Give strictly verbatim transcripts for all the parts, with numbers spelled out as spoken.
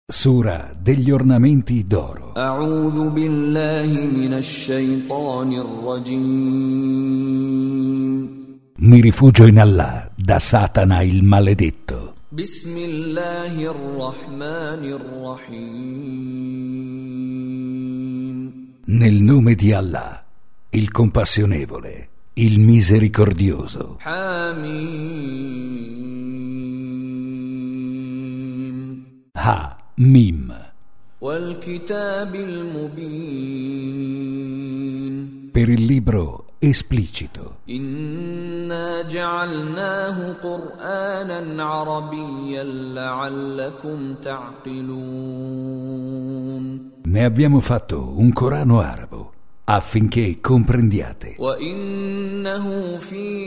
Sura degli ornamenti d'oro. A'udhu billahi minash shaitanir rajim. Mi rifugio in Allah da Satana il maledetto. Bismillahir rahmanir rahim. Nel nome di Allah, il compassionevole, il misericordioso. Hamim. Ha Mim. Wal kitabil mubin. Per il libro esplicito. Inna ja'alnahu Qur'anan Arabiyyan la'allakum ta'qilun. Ne abbiamo fatto un Corano arabo affinché comprendiate. Wa innahu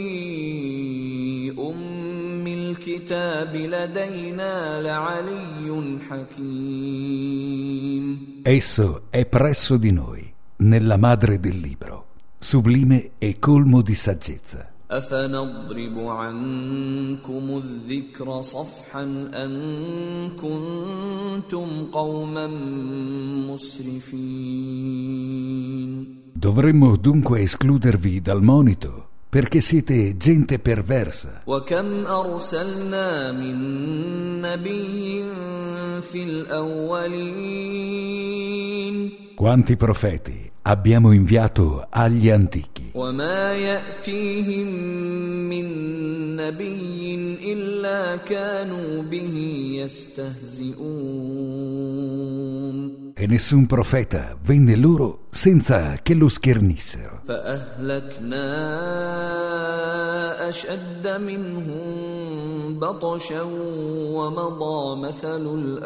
fi ummil kitabi ladayna la'aliyyun hakim. Esso è presso di noi, nella madre del libro, sublime e colmo di saggezza. أفنضرب عنكم الذكر صفحا أن كنتم قوما مسرفين. Dovremmo dunque escludervi dal monito perché siete gente perversa. وكم أرسلنا من نبي في الأولين. Quanti profeti abbiamo inviato agli antichi. وما يأتيهم من نبي إلا كانوا به يستهزئون. E nessun profeta venne loro senza che lo schernissero. فأهلكنا أشد منهم بطشا ومضى مثل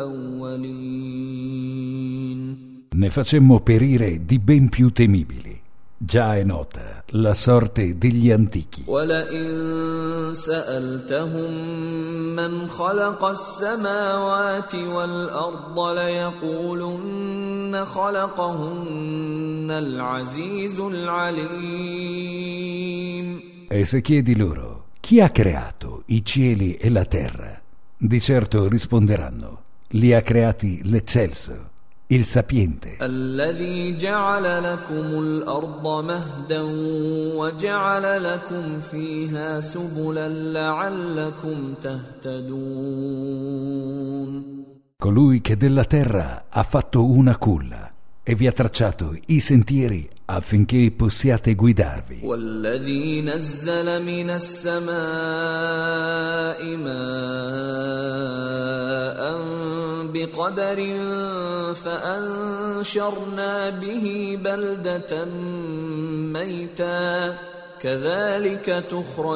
الأولين. Ne facemmo perire di ben più temibili. Già è nota la sorte degli antichi. وَلَئِن سَأَلْتَهُم مَّنْ خَلَقَ السَّمَاوَاتِ وَالْأَرْضَ لَيَقُولُنَّ خَلَقَهُنَّ الْعَزِيزُ الْعَلِيمُ. E se chiedi loro, chi ha creato i cieli e la terra? Di certo risponderanno, li ha creati l'eccelso, il sapiente. الذي جعل لكم الأرض مهدا وجعل لكم فيها سبلا لعلكم تهتدون. Colui che della terra ha fatto una culla e vi ha tracciato i sentieri affinché possiate guidarvi. والذي نزل من السماء ماء بقدر فأنشرنا به بلدة ميتا كذلك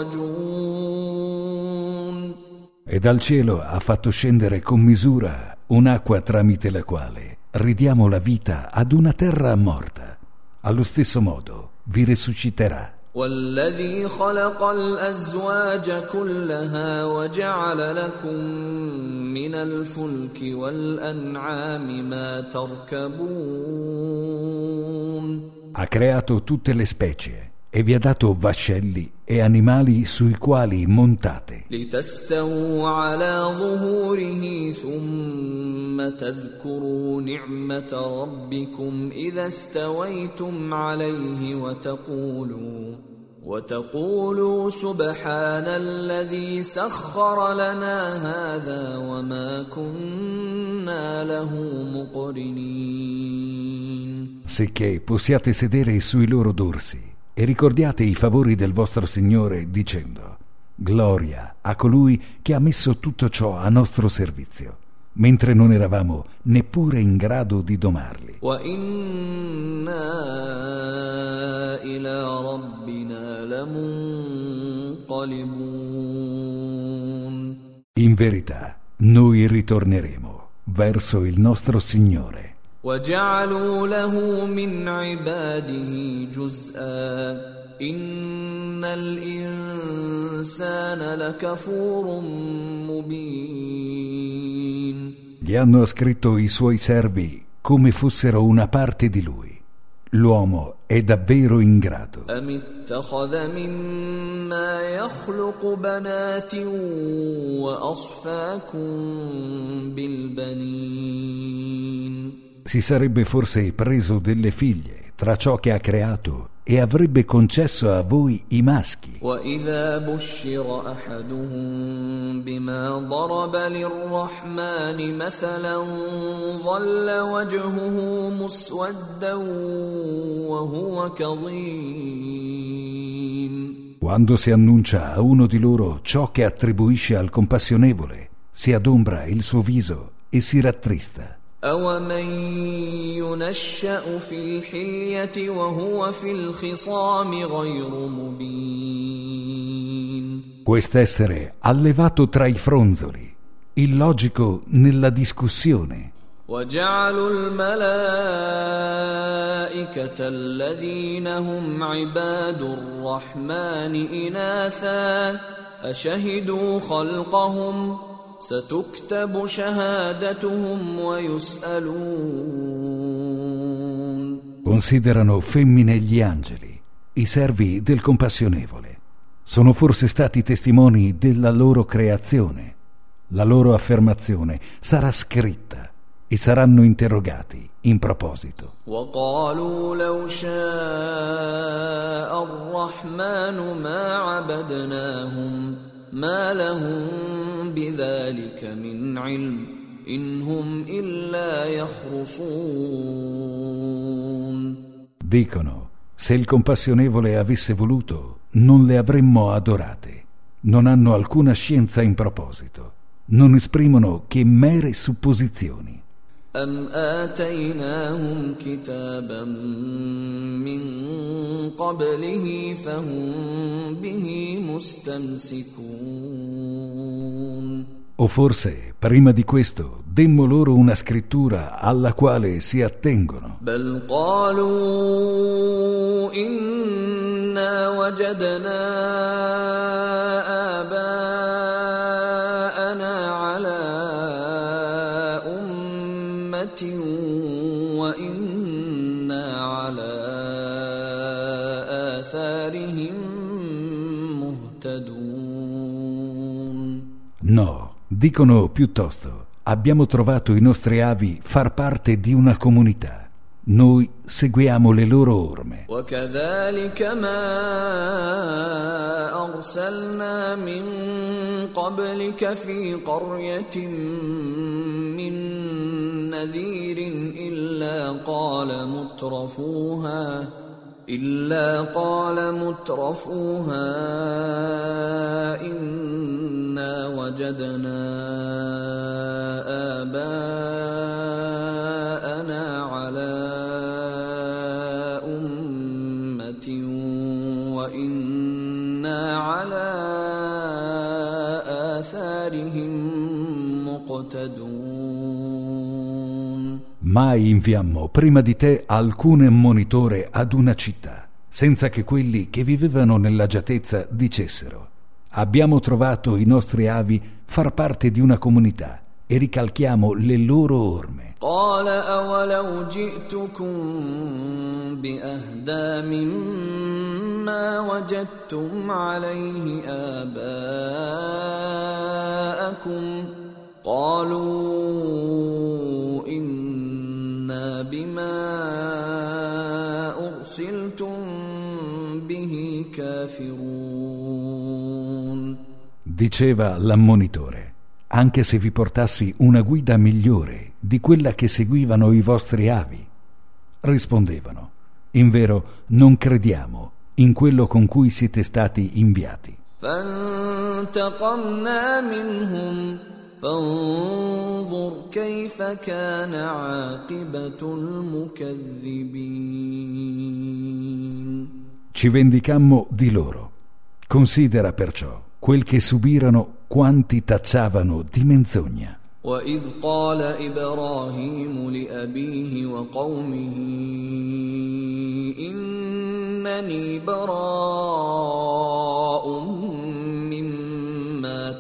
تخرجون. E dal cielo ha fatto scendere con misura un'acqua tramite la quale ridiamo la vita ad una terra morta. Allo stesso modo vi risusciterà. والذي خلق الأزواج كلها وجعل لكم من الفلك والأنعام ما تركبون. Ha creato tutte le specie e vi ha dato vascelli e animali sui quali montate. لتستووا على ظهوره ثم تذكروا نعمة ربكم إذا استويتم عليه وتقولوا وتقولوا سبحان الذي سخر لنا هذا وما كنا له مقرنين. Sicché possiate sedere sui loro dorsi e ricordiate i favori del vostro Signore dicendo: gloria a colui che ha messo tutto ciò a nostro servizio, mentre non eravamo neppure in grado di domarli. وَإِنَّا إِلَى رَبِّنَا لَمُنقَلِبُونَ. In verità, noi ritorneremo verso il nostro Signore. وَجَعَلُوا لَهُ مِنْ عِبَادِهِ جُزْءًا إِنَّ الْإِنسَانَ لَكَفُورٌ مُبِينٌ. Gli hanno ascritto i suoi servi come fossero una parte di lui. L'uomo è davvero ingrato. أم اتخذ مما يخلق بنات وأصفاكم بالبنين Si sarebbe forse preso delle figlie tra ciò che ha creato e avrebbe concesso a voi i maschi. وإذا بشر أحدهم بما ضرب للرحمن مثلا ظل وجهه مسودا وهو كظيم. Quando si annuncia a uno di loro ciò che attribuisce al compassionevole, si adombra il suo viso e si rattrista. أَوَمَن يُنَشَّأُ فِي الْحِلْيَةِ وَهُوَ فِي الْخِصَامِ غَيْرُ مُبِينٍ. Quest'essere allevato tra i fronzoli, illogico nella discussione. وَجَعَلُوا الْمَلَائِكَةَ الَّذِينَ هُمْ عِبَادُ الرَّحْمَنِ إِنَاثًا أَشَهِدُوا خَلْقَهُمْ ستكتب شهادتهم ويسألون. Considerano femmine gli angeli, i servi del compassionevole. Sono forse stati testimoni della loro creazione. La loro affermazione sarà scritta e saranno interrogati in proposito. وقالوا لو شاء الرحمن ما عبدناهم ما لهم بذلك من علم إن هم إلا يخرصون. Dicono, se il compassionevole avesse voluto, non le avremmo adorate. Non hanno alcuna scienza in proposito. Non esprimono che mere supposizioni. أم آتيناهم كتابا من قبله فهم به مستمسكون. O forse, prima di questo, demmo loro una scrittura alla quale si attengono. بل قالوا إنا وجدنا آباءنا على وإنا على آثارهم مهتدون. No, dicono piuttosto, abbiamo trovato i nostri avi far parte di una comunità. Noi seguiamo le loro orme. وكذلك ما أرسلنا من قبلك في قرية من نذير إلا قال مترفوها إلا قال مترفوها إنا وجدنا آباءنا على أمة وإنا على آثارهم مقتدون. Mai inviammo prima di te alcun ammonitore ad una città, senza che quelli che vivevano nell'agiatezza dicessero: abbiamo trovato i nostri avi far parte di una comunità e ricalchiamo le loro orme. قال أولو جئتكم بأهدى مما وجدتم عليه آباءكم قالوا إنا بما أرسلتم به كافرون. Diceva l'ammonitore: anche se vi portassi una guida migliore di quella che seguivano i vostri avi. Rispondevano: invero non crediamo in quello con cui siete stati inviati. فانتقمنا منهم فانظر كيف كان عاقبة المكذبين. Ci vendicammo di loro. Considera perciò quel che subirono quanti tacciavano di menzogna. وإذ قال إبراهيم لأبيه وقومه إنني براء مما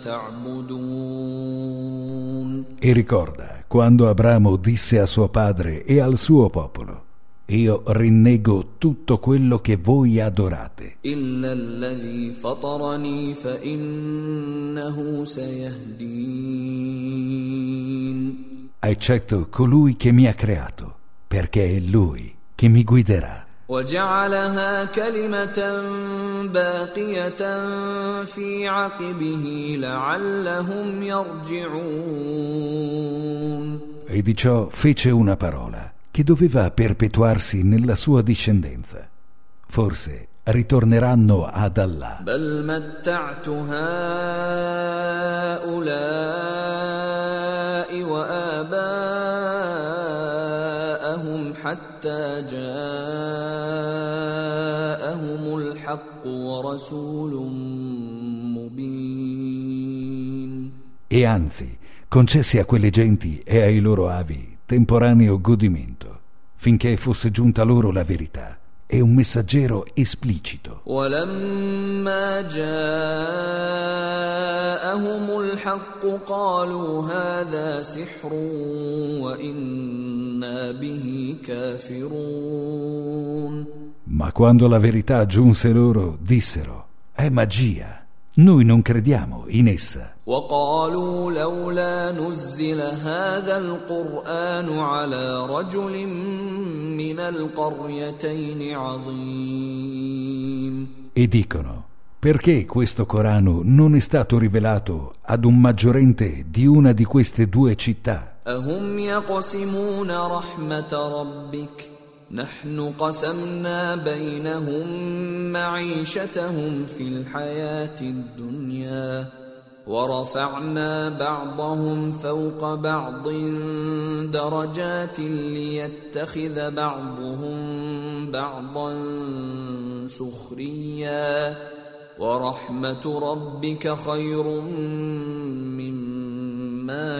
تعبدون. E ricorda quando Abramo disse a suo padre e al suo popolo: io rinnego tutto quello che voi adorate, إلا الذي فطرني فإنه سيهدين eccetto colui che mi ha creato, perché è lui che mi guiderà. وجعلها كلمة باقية في عقبه لعلهم يرجعون E di ciò fece una parola che doveva perpetuarsi nella sua discendenza. Forse ritorneranno ad Allah. بل متعت هؤلاء وآباءهم حتى جاءهم الحق ورسول مبين. E anzi, concesse a quelle genti e ai loro avi temporaneo godimento, finché fosse giunta loro la verità e un messaggero esplicito. ولما جاءهم الحق قالوا هذا سحر وإنا به كافرون. Ma quando la verità giunse loro, dissero: è magia, noi non crediamo in essa. وقالوا لولا نزل هذا القرآن على رجل من القريتين عظيم. E dicono: perché questo Corano non è stato rivelato ad un maggiorente di una di queste due città? أهم يقسمون رحمة ربك نحن قسمنا بينهم معيشتهم في الحياة الدنيا ورفعنا بعضهم فوق بعض درجات ليتخذ بعضهم بعضا سخريا ورحمة ربك خير مما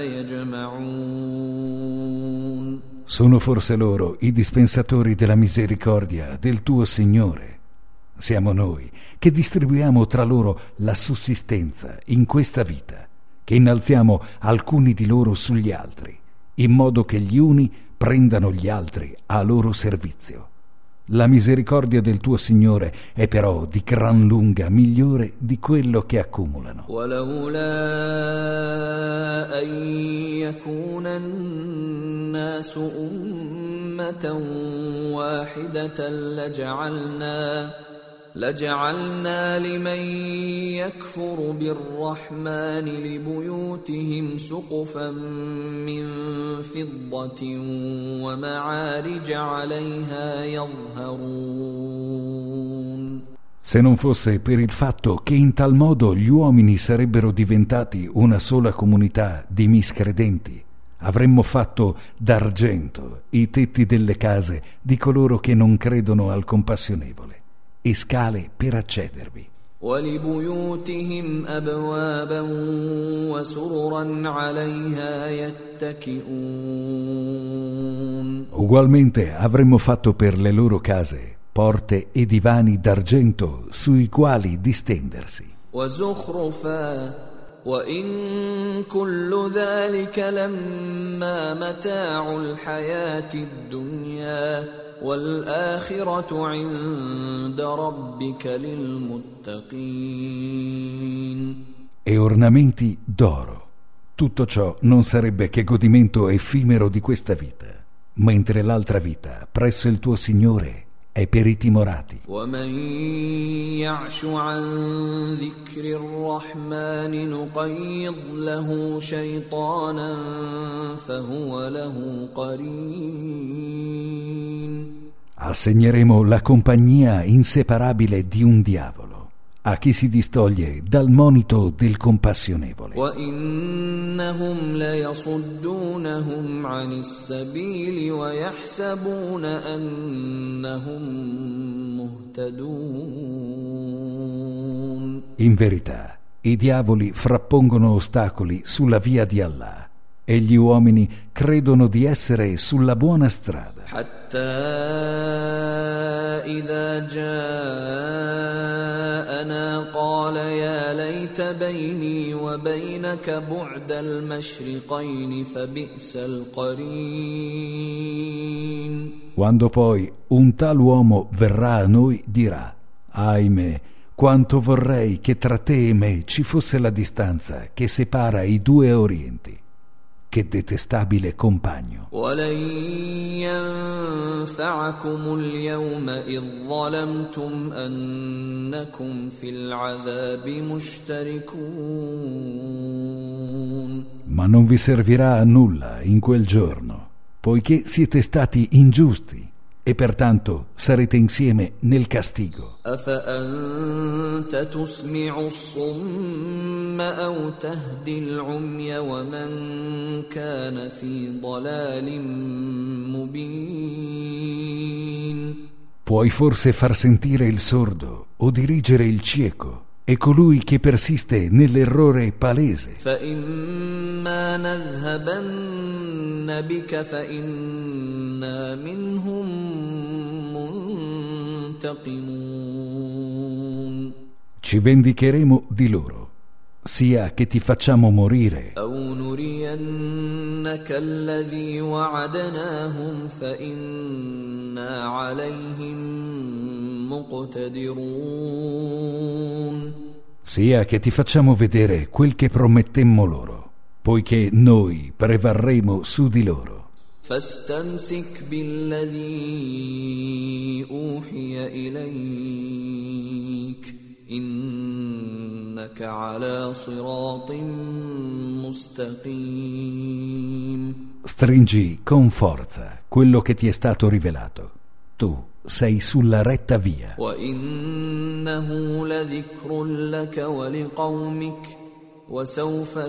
يجمعون. Sono forse loro i dispensatori della misericordia del tuo Signore? Siamo noi che distribuiamo tra loro la sussistenza in questa vita, che innalziamo alcuni di loro sugli altri, in modo che gli uni prendano gli altri a loro servizio. La misericordia del tuo Signore è però di gran lunga migliore di quello che accumulano. ولولا أن يكون الناس أمة واحدة لجعلنا لجعلنا لمن يكفر بالرحمن لبيوتهم سقفا من فضة ومعارج عليها يظهرون. Se non fosse per il fatto che in tal modo gli uomini sarebbero diventati una sola comunità di miscredenti, avremmo fatto d'argento i tetti delle case di coloro che non credono al compassionevole e scale per accedervi. ولبيوتهم أبوابا وسررا عليها يتكئون. Ugualmente avremmo fatto per le loro case porte e divani d'argento sui quali distendersi. وزخرفا وإن كل ذلك لما متاع الحياة الدنيا والآخرة عند ربك للمتقين. E ornamenti d'oro. Tutto ciò non sarebbe che godimento effimero di questa vita, mentre l'altra vita presso il tuo Signore è per i timorati. ومن يعش عن ذكر الرحمن نقيض له شيطانا فهو له قرين. Assegneremo la compagnia inseparabile di un diavolo a chi si distoglie dal monito del compassionevole. وإنهم ليصدونهم عن السبيل ويحسبون أنهم مهتدون. In verità, i diavoli frappongono ostacoli sulla via di Allah e gli uomini credono di essere sulla buona strada. حتى إذا جاءنا قال يا ليت بيني وبينك بعد المشرقين فبئس القرين. Quando poi un tal uomo verrà a noi, dirà: ahimè, quanto vorrei che tra te e me ci fosse la distanza che separa i due orienti. Che detestabile compagno. ولن ينفعكم اليوم إذ ظلمتم أنكم في العذاب مشتركون. Ma non vi servirà a nulla in quel giorno, poiché siete stati ingiusti e pertanto sarete insieme nel castigo. أفأنت تسمع الصم أو تهدي العمي ومن كان في ضلال مبين. Puoi forse far sentire il sordo o dirigere il cieco e colui che persiste nell'errore palese. فإما نذهبن بك فإنا منهم منتقمون. Ci vendicheremo di loro, sia che ti facciamo morire, أو نرينك الذي وعدناهم فإنا عليهم مقتدرون. sia che ti facciamo vedere quel che promettemmo loro, poiché noi prevarremo su di loro. فاستمسك بالذي أوحي إليك إنك على صراط مستقيم. Stringi con forza quello che ti è stato rivelato. Tu sei sulla retta via. وإنه لذكر لك ولقومك وسوف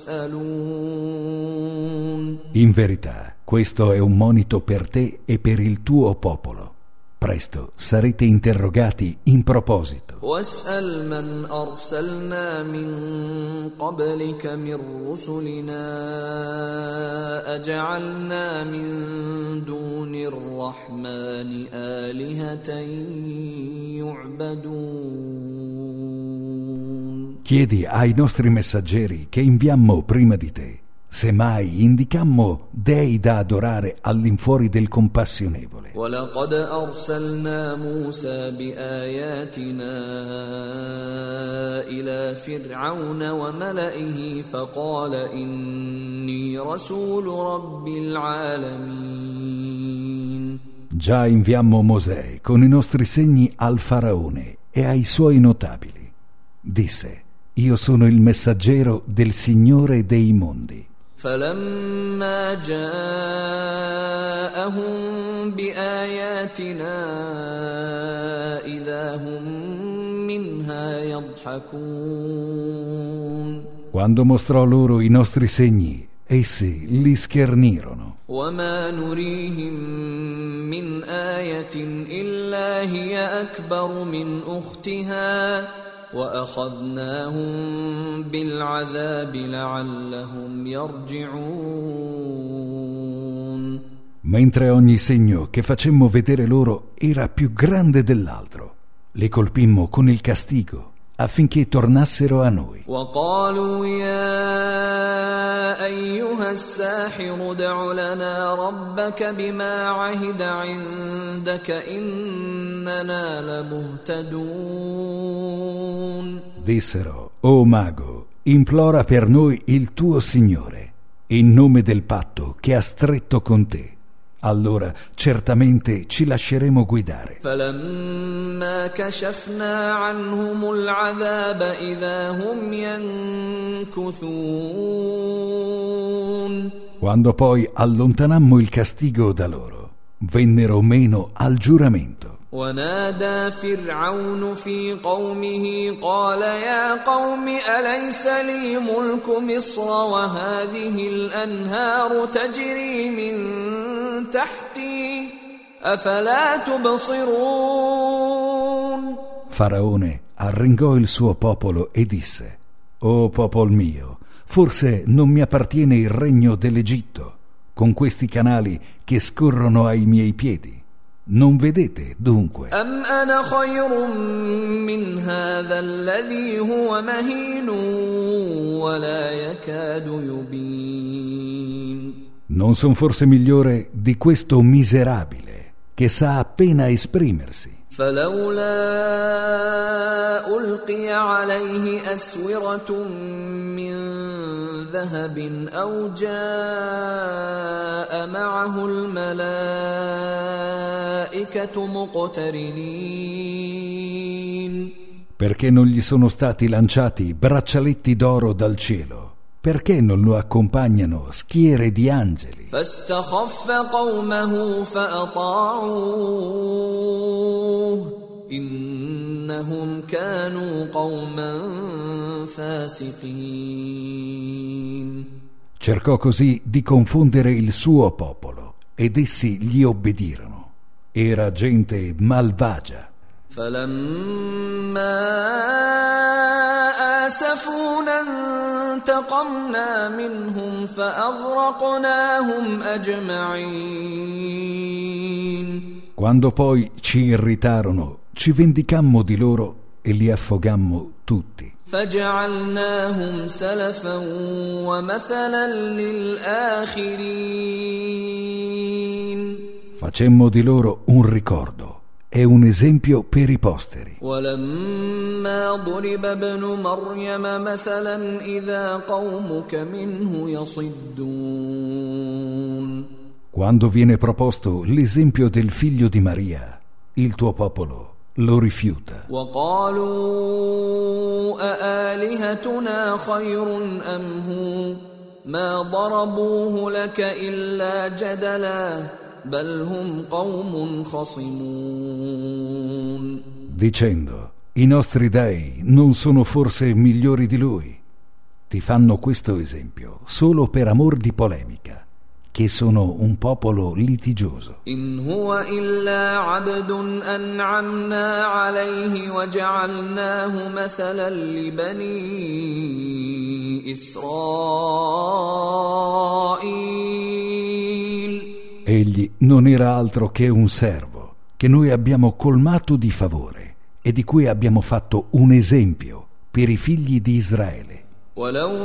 تسألون. In verità, questo è un monito per te e per il tuo popolo. Presto sarete interrogati in proposito. واسأل من أرسلنا من قبلك من رسلنا أجعلنا من دون الرحمن آلهة يعبدون. Chiedi ai nostri messaggeri che inviammo prima di te, se mai indicammo dei da adorare all'infuori del compassionevole. ولقد أرسلنا موسى بآياتنا إلى فرعون وملئه فقال إني رسول رب العالمين. Già inviammo Mosè con i nostri segni al faraone e ai suoi notabili. Disse: io sono il messaggero del Signore dei mondi. فلما جاءهم بآياتنا إذا هم منها يضحكون. Quando mostrò loro i nostri segni, essi li schernirono. وما نريهم من آية إلا هي أكبر من أختها وأخذناهم بالعذاب لعلهم يرجعون. Mentre ogni segno che facemmo vedere loro era più grande dell'altro, li colpimmo con il castigo affinché tornassero a noi. وقالوا يا أيها الساحر ادع لنا ربك بما عهد عندك إننا لمهتدون. Dissero: o mago, implora per noi il tuo Signore in nome del patto che ha stretto con te. Allora certamente ci lasceremo guidare. فلما كشفنا عنهم العذاب إذا هم ينكثون. Quando poi allontanammo il castigo da loro, vennero meno al giuramento. ونادى فرعون في قومه قال يا قوم أليس لي ملك مصر وهذه الأنهار تجري من تحتي أفلا تبصرون. Faraone arringò il suo popolo e disse: o popolo mio, forse non mi appartiene il regno dell'Egitto, con questi canali che scorrono ai miei piedi. Non vedete dunque? أم أنا خير من هذا الذي هو مهين ولا يكاد يبين. Non son forse migliore di questo miserabile che sa appena esprimersi. فلولا ألقي عليه أسورة من ذهب أو جاء معه الملائكة مقترنين. Perché non gli sono stati lanciati braccialetti d'oro dal cielo? Perché non lo accompagnano schiere di angeli? فاستخف قومه فأطاعوه إنهم كانوا قوما فاسقين. Cercò così di confondere il suo popolo ed essi gli obbedirono. Era gente malvagia. فلما آسفونا انتقمنا منهم فأغرقناهم أجمعين. Quando poi ci irritarono, ci vendicammo di loro e li affogammo tutti. فجعلناهم سلفا ومثلا للآخرين. Facemmo di loro un ricordo e un esempio per i posteri. ولما ضرب ابن مريم مثلا إذا قومك منه يصدون. Quando viene proposto l'esempio del figlio di Maria, il tuo popolo lo rifiuta. وقالوا أآلهتنا خير أم هو ما ضربوه لك إلا جدلا بل هم قوم خصمون. Dicendo, i nostri dei non sono forse migliori di lui? Ti fanno questo esempio solo per amor di polemica, che sono un popolo litigioso. إن هو إلا عبد أنعمنا عليه وجعلناه مثلا لبني إسرائيل. Egli non era altro che un servo che noi abbiamo colmato di favore e di cui abbiamo fatto un esempio per i figli di Israele. ولو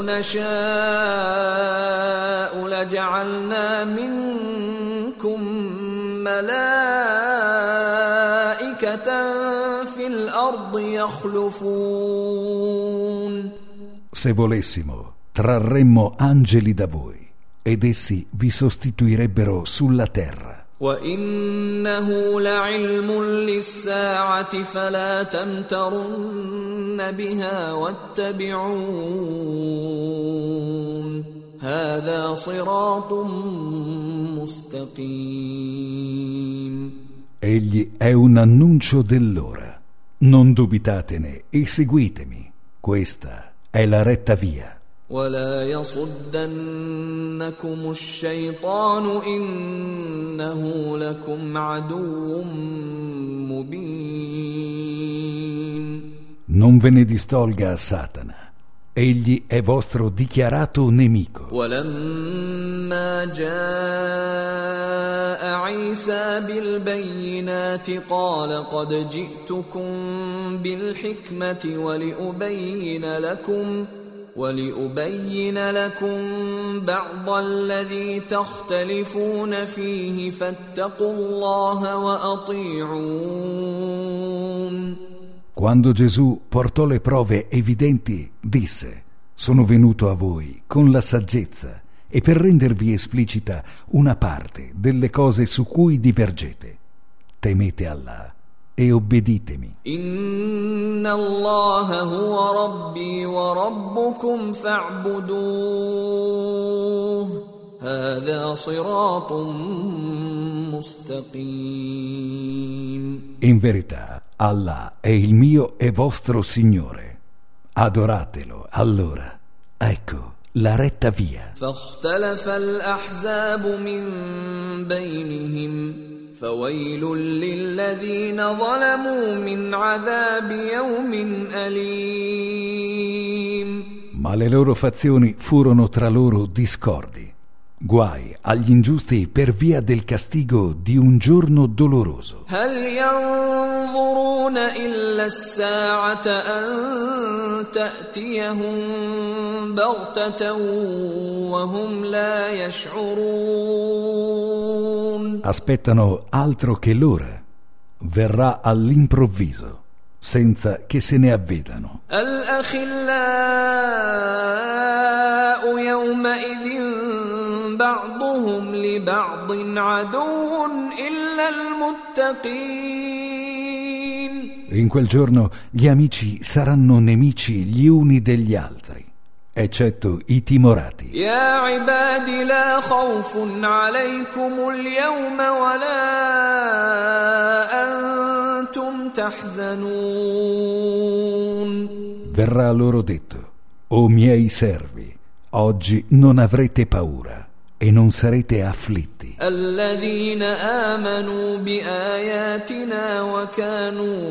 نشاء لجعلنا منكم ملائكة في الأرض يخلفون. Se volessimo, trarremmo angeli da voi ed essi vi sostituirebbero sulla terra. وإنه لعلم للساعة فلا تمترن بها واتبعون هذا صراط مستقيم. Egli è un annuncio dell'ora. Non dubitatene e seguitemi. Questa è la retta via. ولا يصدنكم الشيطان إنه لكم عدو مبين. Non ve ne distolga Satana. Egli è vostro dichiarato nemico. ولما جاء عيسى بالبينات قال قد جئتكم بالحكمة ولأبين لكم ولأبين لكم بعض الذي تختلفون فيه فاتقوا الله وأطيعون. Quando Gesù portò le prove evidenti, disse: sono venuto a voi con la saggezza e per rendervi esplicita una parte delle cose su cui divergete. Temete Allah e obbeditemi. Inna Allah huwa rabbi wa rabbukum fa'buduh. Hadha siratun mustaqim. In verità, Allah è il mio e vostro Signore. Adoratelo, allora. Ecco la retta via. فاختلف الأحزاب من بينهم فويل للذين ظلموا من عذاب يوم أليم. Ma le loro fazioni furono tra loro discordi. Guai agli ingiusti per via del castigo di un giorno doloroso. هل ينظرون إلا الساعة أن تأتيهم بغتة وهم لا يشعرون. aspettano altro che l'ora. Verrà all'improvviso, senza che se ne avvedano. الأخلاء يومئذ بعضهم لبعض عدو إلا المتقين. In quel giorno gli amici saranno nemici gli uni degli altri, eccetto i timorati. يا عباد لا خوف عليكم اليوم ولا أنتم تحزنون. Verrà loro detto: o miei servi, oggi non avrete paura e non sarete afflitti. الذين آمنوا بآياتنا وكانوا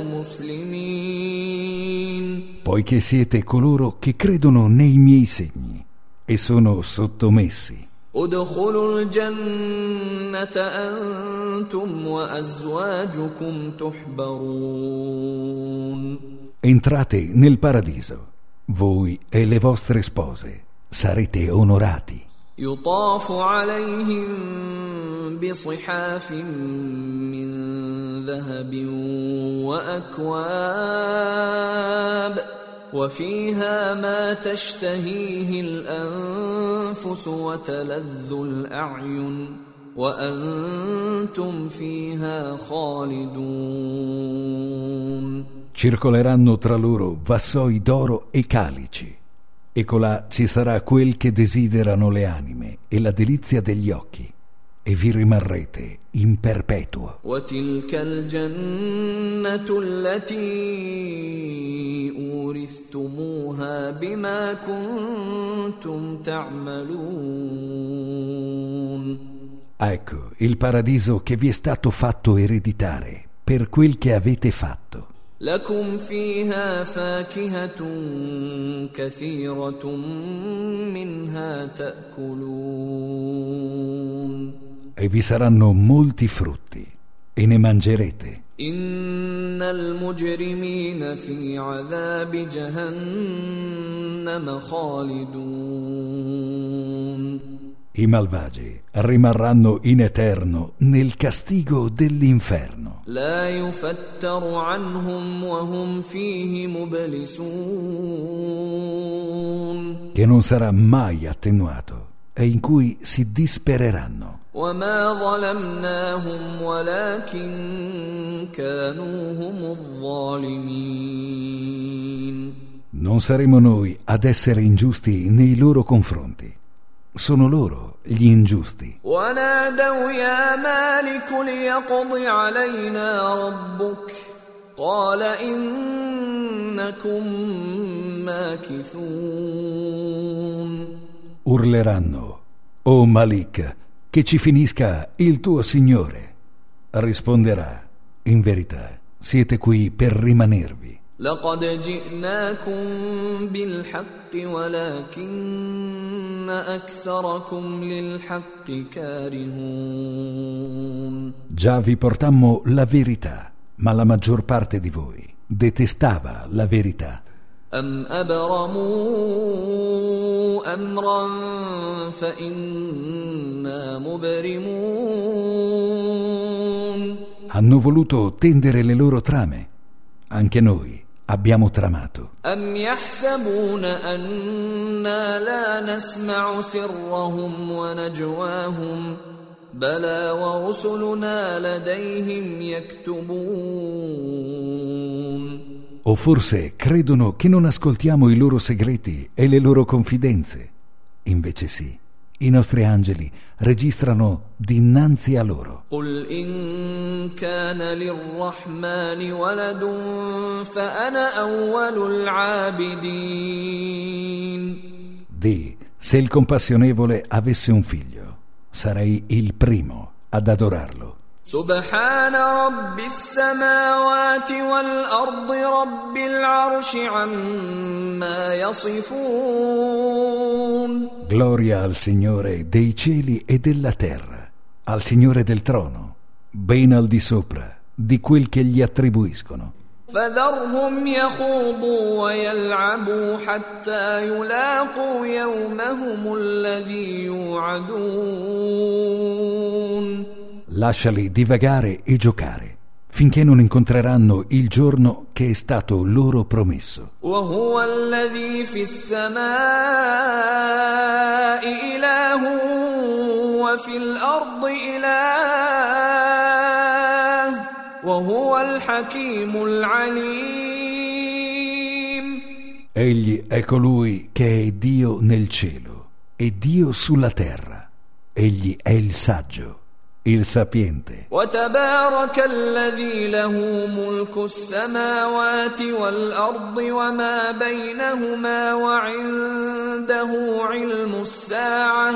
مسلمين. Poiché siete coloro che credono nei miei segni e sono sottomessi. ادخلوا الجنة أنتم وأزواجكم تحبرون. Entrate nel paradiso, voi e le vostre spose sarete onorati. يطاف عليهم بصحاف من ذهب وأكواب وفيها ما تشتهيه الأنفس وتلذ الأعين وأنتم فيها خالدون. Circoleranno tra loro vassoi d'oro e calici, e colà ci sarà quel che desiderano le anime e la delizia degli occhi, e vi rimarrete in perpetuo. وتلك الجنة التي أورثتموها بما كنتم تعملون. Ecco il paradiso che vi è stato fatto ereditare per quel che avete fatto. لكم فيها فاكهة كثيرة منها تأكلون. E vi saranno molti frutti, e ne mangerete. إن المجرمين في عذاب جهنم خالدون. I malvagi rimarranno in eterno nel castigo dell'inferno. لا يفتر عنهم وهم فيه مبلسون. Che non sarà mai attenuato e in cui si dispereranno. وما ظلمناهم ولكن كانوا هم الظالمين. Non saremo noi ad essere ingiusti nei loro confronti. Sono loro gli ingiusti. ونادوا يا مالك ليقض علينا ربك قال إنكم ماكثون. Urleranno: o Malik, che ci finisca il tuo Signore. Risponderà: in verità siete qui per rimanervi. لقد جئناكم بالحق ولكن أكثركم للحق كارهون. Già vi portammo la verità, ma la maggior parte di voi detestava la verità. أم أبرموا أمرا فإنا مبرمون. Hanno voluto tendere le loro trame. Anche noi abbiamo tramato. أم يحسبون أنا لا نسمع سرهم ونجواهم بلى ورسلنا لديهم يكتبون. O forse credono che non ascoltiamo i loro segreti e le loro confidenze. Invece sì, i nostri angeli registrano dinanzi a loro. قل إن كان للرحمن ولد فأنا أول العابدين. Di, se il compassionevole avesse un figlio, sarei il primo ad adorarlo. سبحان رب السماوات والأرض رب العرش عما يصفون. Gloria al Signore dei cieli e della terra, al Signore del trono, ben al di sopra di quel che gli attribuiscono. فذرهم يخوضوا ويلعبوا حتى يلاقوا يومهم الذي يوعدون. lasciali divagare e giocare finché non incontreranno il giorno che è stato loro promesso. وهو الذي في السماء إله وفي الأرض إله وهو الحكيم العليم. Egli è colui che è Dio nel cielo e Dio sulla terra. Egli è il saggio, il sapiente. وتبارك الذي له ملك السماوات والأرض وما بينهما وعنده علم الساعة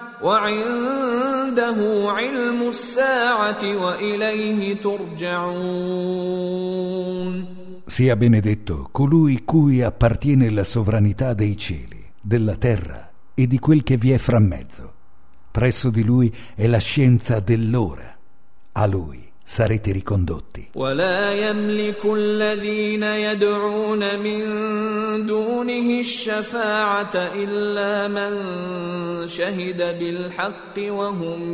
وعنده علم الساعة وإليه ترجعون. Sia benedetto colui cui appartiene la sovranità dei cieli, della terra e di quel che vi è fra mezzo. Presso di lui è la scienza dell'ora. A lui sarete ricondotti. ولا يملك الذين يدعون من دونه الشفاعة إلا من شهد بالحق وهم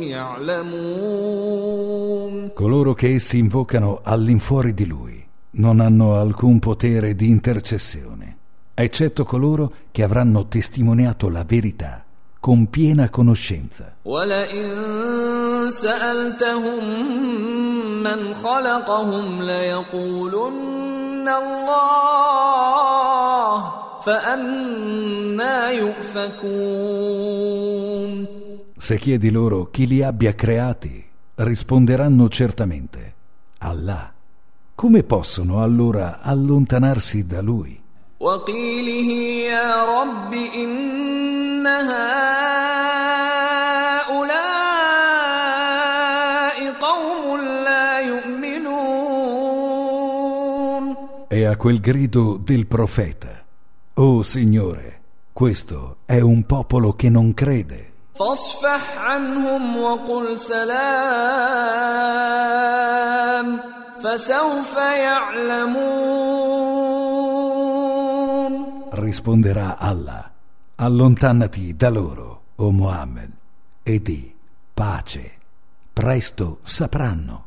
يعلمون. Coloro che essi invocano all'infuori di lui non hanno alcun potere di intercessione, eccetto coloro che avranno testimoniato la verità con piena conoscenza. وَلَئِن سَأَلْتَهُم مَّنْ خَلَقَهُمْ لَيَقُولُنَّ اللَّهُ فَأَنَّىٰ يُؤْفَكُونَ. Se chiedi loro chi li abbia creati, risponderanno certamente Allah. Come possono allora allontanarsi da lui? وَقِيلِهِ يَا رَبِّ إِنَّ هَٰؤُلَاءِ قَوْمٌ لَّا يُؤْمِنُونَ. E a quel grido del profeta: «O Signore, questo è un popolo che non crede. فَاصْفَحْ عَنْهُمْ وَقُلْ سَلَامٌ فَسَوْفَ يَعْلَمُونَ». Risponderà Allah: allontanati da loro, o Muhammad, e di pace, presto sapranno.